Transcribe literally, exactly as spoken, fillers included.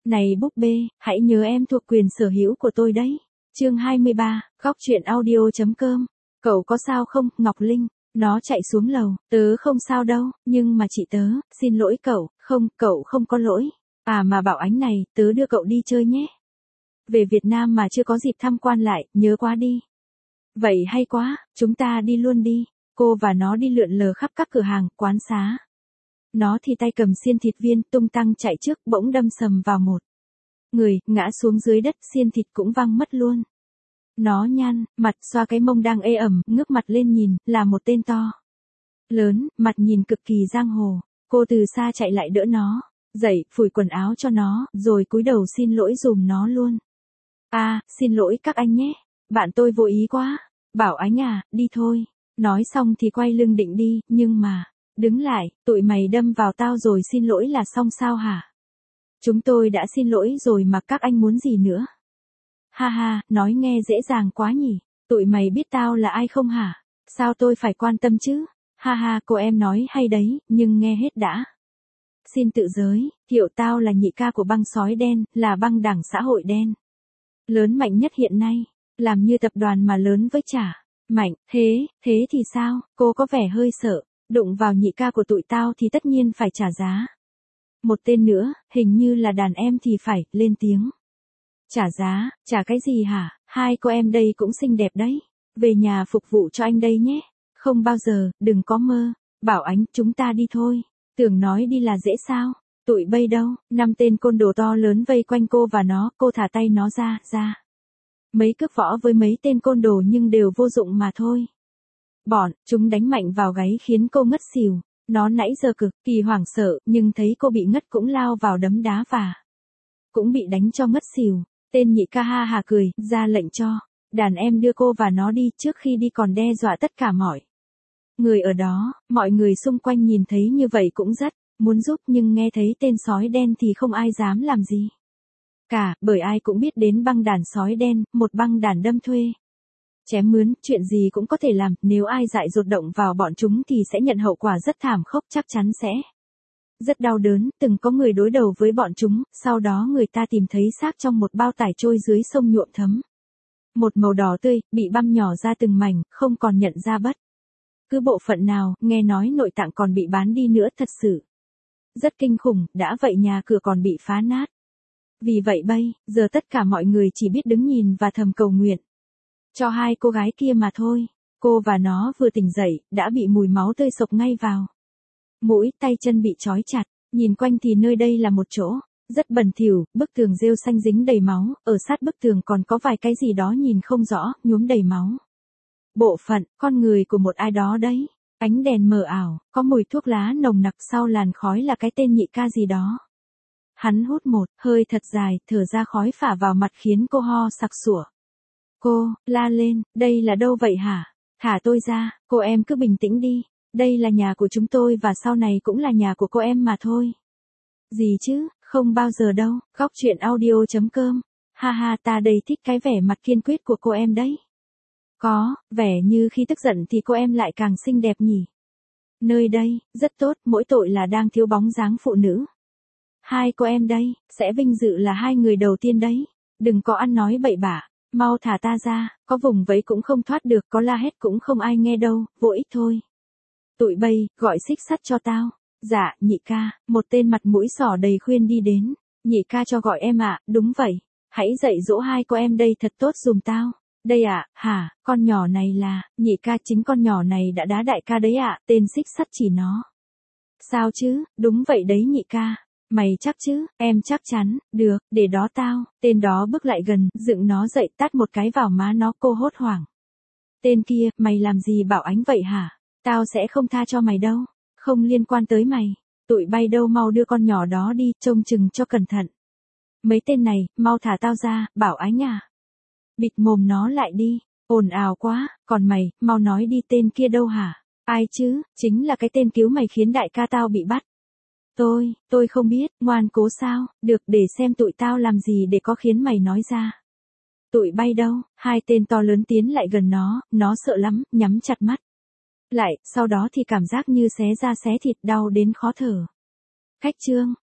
Này búp bê, hãy nhớ em thuộc quyền sở hữu của tôi đấy. Chương hai mươi ba, góc truyện audio.com. Cậu có sao không, Ngọc Linh? Nó chạy xuống lầu, tớ không sao đâu, nhưng mà chị tớ, xin lỗi cậu, không, cậu không có lỗi. À mà Bảo Ánh này, tớ đưa cậu đi chơi nhé. Về Việt Nam mà chưa có dịp tham quan lại, nhớ quá đi. Vậy hay quá, chúng ta đi luôn đi. Cô và nó đi lượn lờ khắp các cửa hàng, quán xá. Nó thì tay cầm xiên thịt viên, tung tăng chạy trước, bỗng đâm sầm vào một người, ngã xuống dưới đất, xiên thịt cũng văng mất luôn. Nó nhăn mặt, xoa cái mông đang ê ẩm, ngước mặt lên nhìn, là một tên to lớn, mặt nhìn cực kỳ giang hồ. Cô từ xa chạy lại đỡ nó dậy, phủi quần áo cho nó, rồi cúi đầu xin lỗi dùm nó luôn. À, xin lỗi các anh nhé, bạn tôi vô ý quá. Bảo Ánh à, đi thôi. Nói xong thì quay lưng định đi, nhưng mà, đứng lại, tụi mày đâm vào tao rồi xin lỗi là xong sao hả? Chúng tôi đã xin lỗi rồi mà các anh muốn gì nữa? Ha ha, nói nghe dễ dàng quá nhỉ, tụi mày biết tao là ai không hả? Sao tôi phải quan tâm chứ? Ha ha, cô em nói hay đấy, nhưng nghe hết đã. Xin tự giới, thiệu tao là nhị ca của băng sói đen, là băng đảng xã hội đen. Lớn mạnh nhất hiện nay, làm như tập đoàn mà lớn với chả. Mạnh, thế, thế thì sao, cô có vẻ hơi sợ, đụng vào nhị ca của tụi tao thì tất nhiên phải trả giá. Một tên nữa, hình như là đàn em thì phải, lên tiếng. Trả giá, trả cái gì hả, hai cô em đây cũng xinh đẹp đấy, về nhà phục vụ cho anh đây nhé. Không bao giờ, đừng có mơ. Bảo Ánh, chúng ta đi thôi. Tưởng nói đi là dễ sao, tụi bây đâu, năm tên côn đồ to lớn vây quanh cô và nó, cô thả tay nó ra, ra. Mấy cước võ với mấy tên côn đồ nhưng đều vô dụng mà thôi. Bọn, chúng đánh mạnh vào gáy khiến cô ngất xỉu. Nó nãy giờ cực kỳ hoảng sợ, nhưng thấy cô bị ngất cũng lao vào đấm đá và cũng bị đánh cho ngất xỉu. Tên nhị ca ha hà cười, ra lệnh cho đàn em đưa cô và nó đi, trước khi đi còn đe dọa tất cả mọi người ở đó. Mọi người xung quanh nhìn thấy như vậy cũng rất muốn giúp, nhưng nghe thấy tên sói đen thì không ai dám làm gì cả, bởi ai cũng biết đến băng đàn sói đen, một băng đàn đâm thuê, chém mướn, chuyện gì cũng có thể làm. Nếu ai dại dột động vào bọn chúng thì sẽ nhận hậu quả rất thảm khốc, chắc chắn sẽ rất đau đớn. Từng có người đối đầu với bọn chúng, sau đó người ta tìm thấy xác trong một bao tải trôi dưới sông nhuộm thấm một màu đỏ tươi, bị băm nhỏ ra từng mảnh, không còn nhận ra bất cứ bộ phận nào. Nghe nói nội tạng còn bị bán đi nữa, thật sự rất kinh khủng. Đã vậy nhà cửa còn bị phá nát. Vì vậy bây giờ tất cả mọi người chỉ biết đứng nhìn và thầm cầu nguyện cho hai cô gái kia mà thôi. Cô và nó vừa tỉnh dậy, đã bị mùi máu tươi sộc ngay vào mũi, tay chân bị trói chặt. Nhìn quanh thì nơi đây là một chỗ rất bẩn thỉu, bức tường rêu xanh dính đầy máu, ở sát bức tường còn có vài cái gì đó nhìn không rõ, nhuốm đầy máu. Bộ phận, con người của một ai đó đấy. Ánh đèn mờ ảo, có mùi thuốc lá nồng nặc, sau làn khói là cái tên nhị ca gì đó. Hắn hút một hơi thật dài, thở ra khói phả vào mặt khiến cô ho sặc sủa. Cô, la lên, đây là đâu vậy hả? Thả tôi ra, cô em cứ bình tĩnh đi. Đây là nhà của chúng tôi và sau này cũng là nhà của cô em mà thôi. Gì chứ, không bao giờ đâu. Góc truyện audio.com. Ha ha, ta đây thích cái vẻ mặt kiên quyết của cô em đấy. Có, vẻ như khi tức giận thì cô em lại càng xinh đẹp nhỉ. Nơi đây, rất tốt, mỗi tội là đang thiếu bóng dáng phụ nữ. Hai cô em đây, sẽ vinh dự là hai người đầu tiên đấy. Đừng có ăn nói bậy bạ, mau thả ta ra, có vùng vẫy cũng không thoát được, có la hét cũng không ai nghe đâu, vô ích thôi. Tụi bây, gọi xích sắt cho tao. Dạ, nhị ca, một tên mặt mũi sỏ đầy khuyên đi đến. Nhị ca cho gọi em ạ, đúng vậy. Hãy dạy dỗ hai cô em đây thật tốt dùm tao. Đây ạ, à, hả, con nhỏ này là, nhị ca chính con nhỏ này đã đá đại ca đấy ạ, à, tên xích sắt chỉ nó. Sao chứ, đúng vậy đấy nhị ca. Mày chắc chứ, em chắc chắn, được, để đó tao. Tên đó bước lại gần, dựng nó dậy, tát một cái vào má nó. Cô hốt hoảng. Tên kia, mày làm gì Bảo Ánh vậy hả? Tao sẽ không tha cho mày đâu. Không liên quan tới mày. Tụi bay đâu, mau đưa con nhỏ đó đi, trông chừng cho cẩn thận. Mấy tên này, mau thả tao ra, Bảo Ánh à. Bịt mồm nó lại đi, ồn ào quá, còn mày, mau nói đi, tên kia đâu hả? Ai chứ, chính là cái tên cứu mày khiến đại ca tao bị bắt. Tôi, tôi không biết, ngoan cố sao, được, để xem tụi tao làm gì để có khiến mày nói ra. Tụi bay đâu, hai tên to lớn tiến lại gần nó, nó sợ lắm, nhắm chặt mắt lại, sau đó thì cảm giác như xé da xé thịt, đau đến khó thở. Cách chương.